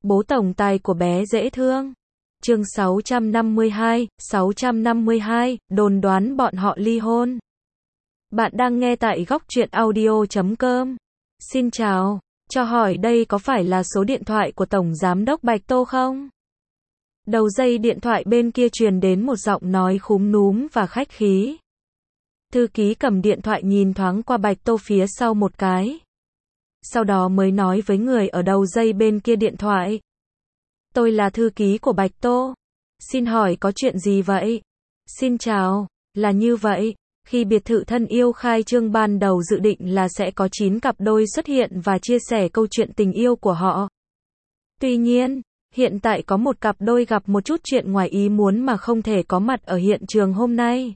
Bố tổng tài của bé dễ thương. Chương 652, đồn đoán bọn họ ly hôn. Bạn đang nghe tại góc truyện audio.com. Xin chào, cho hỏi đây có phải là số điện thoại của Tổng Giám đốc Bạch Tô không? Đầu dây điện thoại bên kia truyền đến một giọng nói khúm núm và khách khí. Thư ký cầm điện thoại nhìn thoáng qua Bạch Tô phía sau một cái. Sau đó mới nói với người ở đầu dây bên kia điện thoại. Tôi là thư ký của Bạch Tô. Xin hỏi có chuyện gì vậy? Xin chào, là như vậy. Khi biệt thự thân yêu khai trương ban đầu dự định là sẽ có 9 cặp đôi xuất hiện và chia sẻ câu chuyện tình yêu của họ. Tuy nhiên, hiện tại có một cặp đôi gặp một chút chuyện ngoài ý muốn mà không thể có mặt ở hiện trường hôm nay.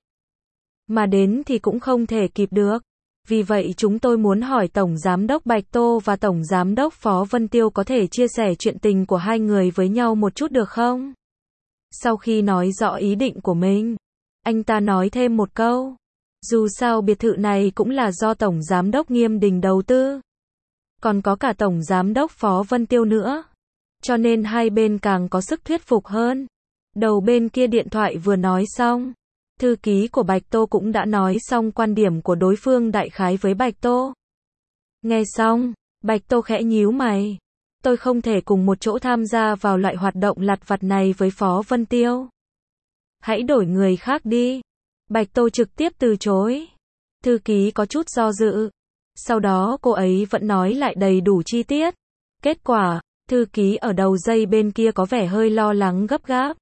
Mà đến thì cũng không thể kịp được. Vì vậy chúng tôi muốn hỏi Tổng Giám đốc Bạch Tô và Tổng Giám đốc Phó Vân Tiêu có thể chia sẻ chuyện tình của hai người với nhau một chút được không? Sau khi nói rõ ý định của mình, anh ta nói thêm một câu. Dù sao biệt thự này cũng là do Tổng Giám đốc Nghiêm Đình đầu tư. Còn có cả Tổng Giám đốc Phó Vân Tiêu nữa. Cho nên hai bên càng có sức thuyết phục hơn. Đầu bên kia điện thoại vừa nói xong. Thư ký của Bạch Tô cũng đã nói xong quan điểm của đối phương đại khái với Bạch Tô. Nghe xong, Bạch Tô khẽ nhíu mày. Tôi không thể cùng một chỗ tham gia vào loại hoạt động lặt vặt này với Phó Vân Tiêu. Hãy đổi người khác đi. Bạch Tô trực tiếp từ chối. Thư ký có chút do dự. Sau đó cô ấy vẫn nói lại đầy đủ chi tiết. Kết quả, thư ký ở đầu dây bên kia có vẻ hơi lo lắng gấp gáp.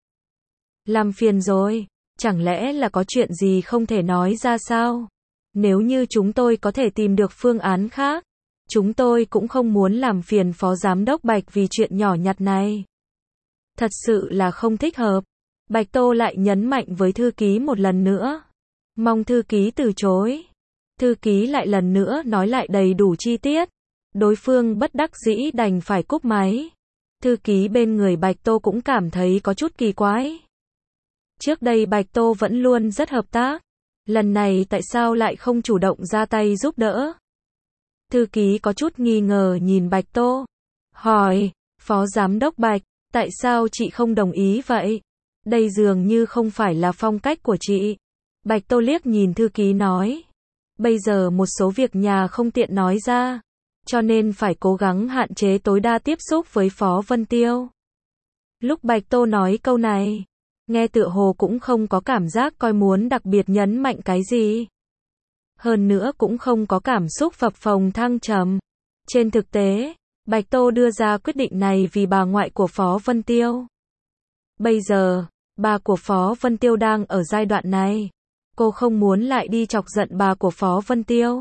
Làm phiền rồi. Chẳng lẽ là có chuyện gì không thể nói ra sao? Nếu như chúng tôi có thể tìm được phương án khác, chúng tôi cũng không muốn làm phiền Phó Giám đốc Bạch vì chuyện nhỏ nhặt này. Thật sự là không thích hợp. Bạch Tô lại nhấn mạnh với thư ký một lần nữa. Mong thư ký từ chối. Thư ký lại lần nữa nói lại đầy đủ chi tiết. Đối phương bất đắc dĩ đành phải cúp máy. Thư ký bên người Bạch Tô cũng cảm thấy có chút kỳ quái. Trước đây Bạch Tô vẫn luôn rất hợp tác. Lần này tại sao lại không chủ động ra tay giúp đỡ? Thư ký có chút nghi ngờ nhìn Bạch Tô. Hỏi, Phó Giám đốc Bạch, tại sao chị không đồng ý vậy? Đây dường như không phải là phong cách của chị. Bạch Tô liếc nhìn thư ký nói. Bây giờ một số việc nhà không tiện nói ra. Cho nên phải cố gắng hạn chế tối đa tiếp xúc với Phó Vân Tiêu. Lúc Bạch Tô nói câu này, nghe tựa hồ cũng không có cảm giác coi muốn đặc biệt nhấn mạnh cái gì. Hơn nữa cũng không có cảm xúc phập phồng thăng trầm. Trên thực tế, Bạch Tô đưa ra quyết định này vì bà ngoại của Phó Vân Tiêu. Bây giờ, bà của Phó Vân Tiêu đang ở giai đoạn này. Cô không muốn lại đi chọc giận bà của Phó Vân Tiêu.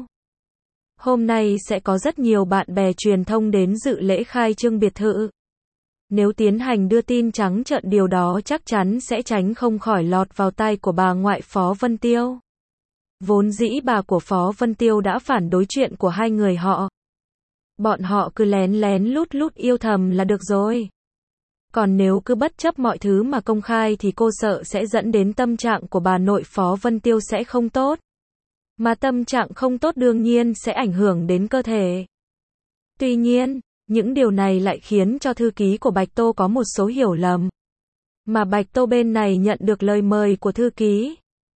Hôm nay sẽ có rất nhiều bạn bè truyền thông đến dự lễ khai trương biệt thự. Nếu tiến hành đưa tin trắng trợn điều đó chắc chắn sẽ tránh không khỏi lọt vào tai của bà ngoại Phó Vân Tiêu. Vốn dĩ bà của Phó Vân Tiêu đã phản đối chuyện của hai người họ. Bọn họ cứ lén lén lút lút yêu thầm là được rồi. Còn nếu cứ bất chấp mọi thứ mà công khai thì cô sợ sẽ dẫn đến tâm trạng của bà nội Phó Vân Tiêu sẽ không tốt. Mà tâm trạng không tốt đương nhiên sẽ ảnh hưởng đến cơ thể. Tuy nhiên, những điều này lại khiến cho thư ký của Bạch Tô có một số hiểu lầm. Mà Bạch Tô bên này nhận được lời mời của thư ký.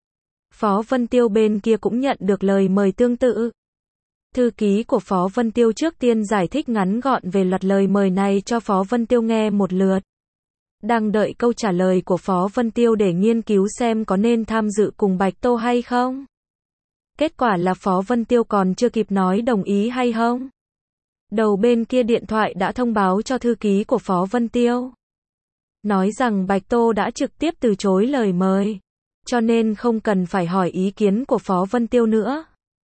Phó Vân Tiêu bên kia cũng nhận được lời mời tương tự. Thư ký của Phó Vân Tiêu trước tiên giải thích ngắn gọn về loạt lời mời này cho Phó Vân Tiêu nghe một lượt. Đang đợi câu trả lời của Phó Vân Tiêu để nghiên cứu xem có nên tham dự cùng Bạch Tô hay không. Kết quả là Phó Vân Tiêu còn chưa kịp nói đồng ý hay không. Đầu bên kia điện thoại đã thông báo cho thư ký của Phó Vân Tiêu. Nói rằng Bạch Tô đã trực tiếp từ chối lời mời. Cho nên không cần phải hỏi ý kiến của Phó Vân Tiêu nữa.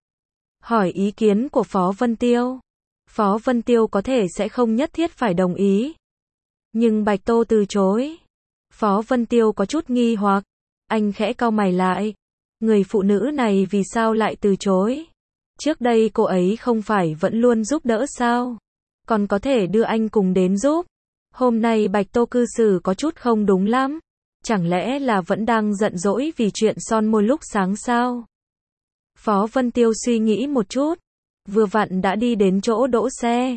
Hỏi ý kiến của Phó Vân Tiêu. Phó Vân Tiêu có thể sẽ không nhất thiết phải đồng ý. Nhưng Bạch Tô từ chối. Phó Vân Tiêu có chút nghi hoặc. Anh khẽ cau mày lại. Người phụ nữ này vì sao lại từ chối? Trước đây cô ấy không phải vẫn luôn giúp đỡ sao? Còn có thể đưa anh cùng đến giúp. Hôm nay Bạch Tô cư xử có chút không đúng lắm. Chẳng lẽ là vẫn đang giận dỗi vì chuyện son môi lúc sáng sao? Phó Vân Tiêu suy nghĩ một chút. Vừa vặn đã đi đến chỗ đỗ xe.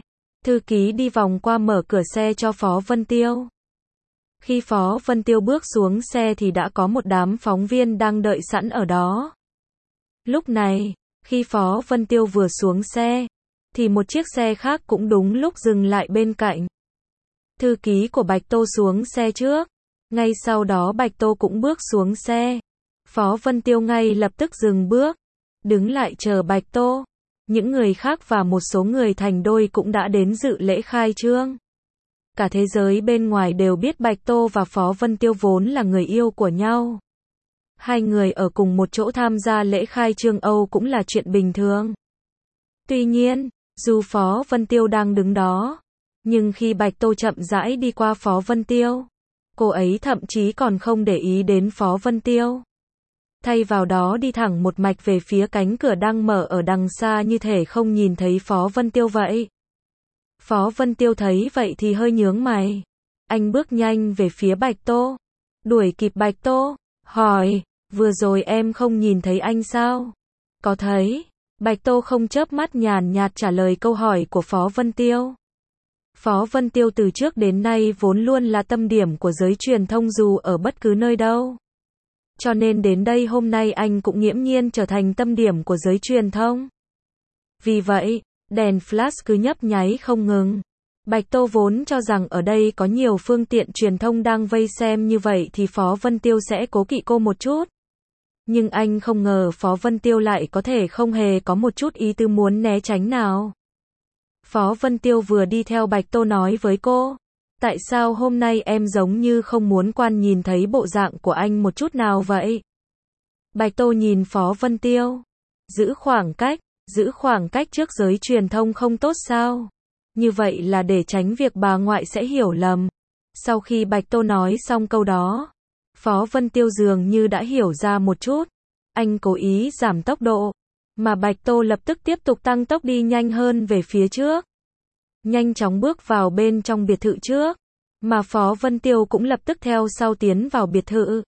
Thư ký đi vòng qua mở cửa xe cho Phó Vân Tiêu. Khi Phó Vân Tiêu bước xuống xe thì đã có một đám phóng viên đang đợi sẵn ở đó. Lúc này, khi Phó Vân Tiêu vừa xuống xe, thì một chiếc xe khác cũng đúng lúc dừng lại bên cạnh. Thư ký của Bạch Tô xuống xe trước. Ngay sau đó Bạch Tô cũng bước xuống xe. Phó Vân Tiêu ngay lập tức dừng bước, đứng lại chờ Bạch Tô. Những người khác và một số người thành đôi cũng đã đến dự lễ khai trương. Cả thế giới bên ngoài đều biết Bạch Tô và Phó Vân Tiêu vốn là người yêu của nhau. Hai người ở cùng một chỗ tham gia lễ khai trương Âu cũng là chuyện bình thường. Tuy nhiên, dù Phó Vân Tiêu đang đứng đó, nhưng khi Bạch Tô chậm rãi đi qua Phó Vân Tiêu, cô ấy thậm chí còn không để ý đến Phó Vân Tiêu. Thay vào đó đi thẳng một mạch về phía cánh cửa đang mở ở đằng xa như thể không nhìn thấy Phó Vân Tiêu vậy. Phó Vân Tiêu thấy vậy thì hơi nhướng mày. Anh bước nhanh về phía Bạch Tô, đuổi kịp Bạch Tô, hỏi, vừa rồi em không nhìn thấy anh sao? Có thấy. Bạch Tô không chớp mắt nhàn nhạt trả lời câu hỏi của Phó Vân Tiêu. Phó Vân Tiêu từ trước đến nay vốn luôn là tâm điểm của giới truyền thông dù ở bất cứ nơi đâu. Cho nên đến đây hôm nay anh cũng nghiễm nhiên trở thành tâm điểm của giới truyền thông. Vì vậy, đèn flash cứ nhấp nháy không ngừng. Bạch Tô vốn cho rằng ở đây có nhiều phương tiện truyền thông đang vây xem như vậy thì Phó Vân Tiêu sẽ cố kỵ cô một chút. Nhưng anh không ngờ Phó Vân Tiêu lại có thể không hề có một chút ý tứ muốn né tránh nào. Phó Vân Tiêu vừa đi theo Bạch Tô nói với cô, tại sao hôm nay em giống như không muốn quan nhìn thấy bộ dạng của anh một chút nào vậy? Bạch Tô nhìn Phó Vân Tiêu, giữ khoảng cách trước giới truyền thông không tốt sao? Như vậy là để tránh việc bà ngoại sẽ hiểu lầm. Sau khi Bạch Tô nói xong câu đó, Phó Vân Tiêu dường như đã hiểu ra một chút. Anh cố ý giảm tốc độ, mà Bạch Tô lập tức tiếp tục tăng tốc đi nhanh hơn về phía trước. Nhanh chóng bước vào bên trong biệt thự trước, mà Phó Vân Tiêu cũng lập tức theo sau tiến vào biệt thự.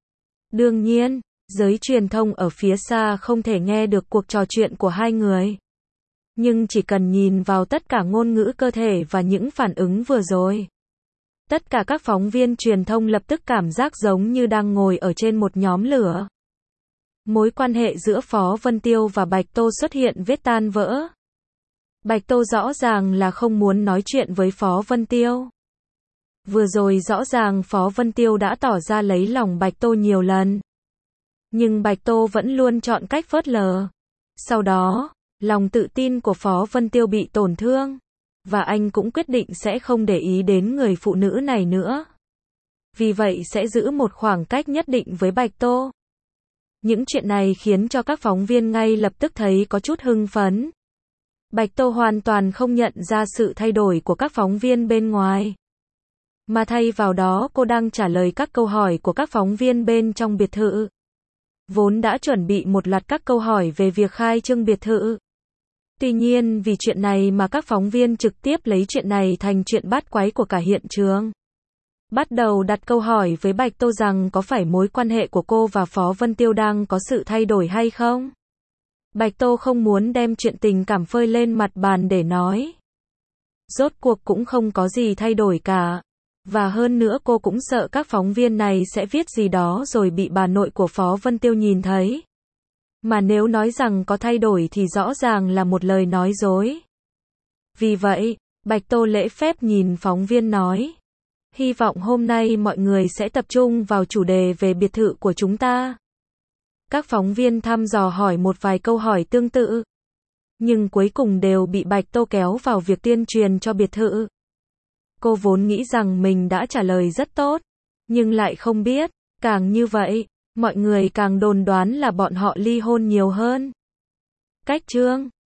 Đương nhiên, giới truyền thông ở phía xa không thể nghe được cuộc trò chuyện của hai người. Nhưng chỉ cần nhìn vào tất cả ngôn ngữ cơ thể và những phản ứng vừa rồi, tất cả các phóng viên truyền thông lập tức cảm giác giống như đang ngồi ở trên một nhóm lửa. Mối quan hệ giữa Phó Vân Tiêu và Bạch Tô xuất hiện vết tan vỡ. Bạch Tô rõ ràng là không muốn nói chuyện với Phó Vân Tiêu. Vừa rồi rõ ràng Phó Vân Tiêu đã tỏ ra lấy lòng Bạch Tô nhiều lần. Nhưng Bạch Tô vẫn luôn chọn cách phớt lờ. Sau đó, lòng tự tin của Phó Vân Tiêu bị tổn thương. Và anh cũng quyết định sẽ không để ý đến người phụ nữ này nữa. Vì vậy sẽ giữ một khoảng cách nhất định với Bạch Tô. Những chuyện này khiến cho các phóng viên ngay lập tức thấy có chút hưng phấn. Bạch Tô hoàn toàn không nhận ra sự thay đổi của các phóng viên bên ngoài. Mà thay vào đó cô đang trả lời các câu hỏi của các phóng viên bên trong biệt thự. Vốn đã chuẩn bị một loạt các câu hỏi về việc khai trương biệt thự. Tuy nhiên vì chuyện này mà các phóng viên trực tiếp lấy chuyện này thành chuyện bắt quái của cả hiện trường. Bắt đầu đặt câu hỏi với Bạch Tô rằng có phải mối quan hệ của cô và Phó Vân Tiêu đang có sự thay đổi hay không? Bạch Tô không muốn đem chuyện tình cảm phơi lên mặt bàn để nói. Rốt cuộc cũng không có gì thay đổi cả. Và hơn nữa cô cũng sợ các phóng viên này sẽ viết gì đó rồi bị bà nội của Phó Vân Tiêu nhìn thấy. Mà nếu nói rằng có thay đổi thì rõ ràng là một lời nói dối. Vì vậy, Bạch Tô lễ phép nhìn phóng viên nói. Hy vọng hôm nay mọi người sẽ tập trung vào chủ đề về biệt thự của chúng ta. Các phóng viên thăm dò hỏi một vài câu hỏi tương tự. Nhưng cuối cùng đều bị Bạch Tô kéo vào việc tuyên truyền cho biệt thự. Cô vốn nghĩ rằng mình đã trả lời rất tốt. Nhưng lại không biết, càng như vậy, mọi người càng đồn đoán là bọn họ ly hôn nhiều hơn. Cách chương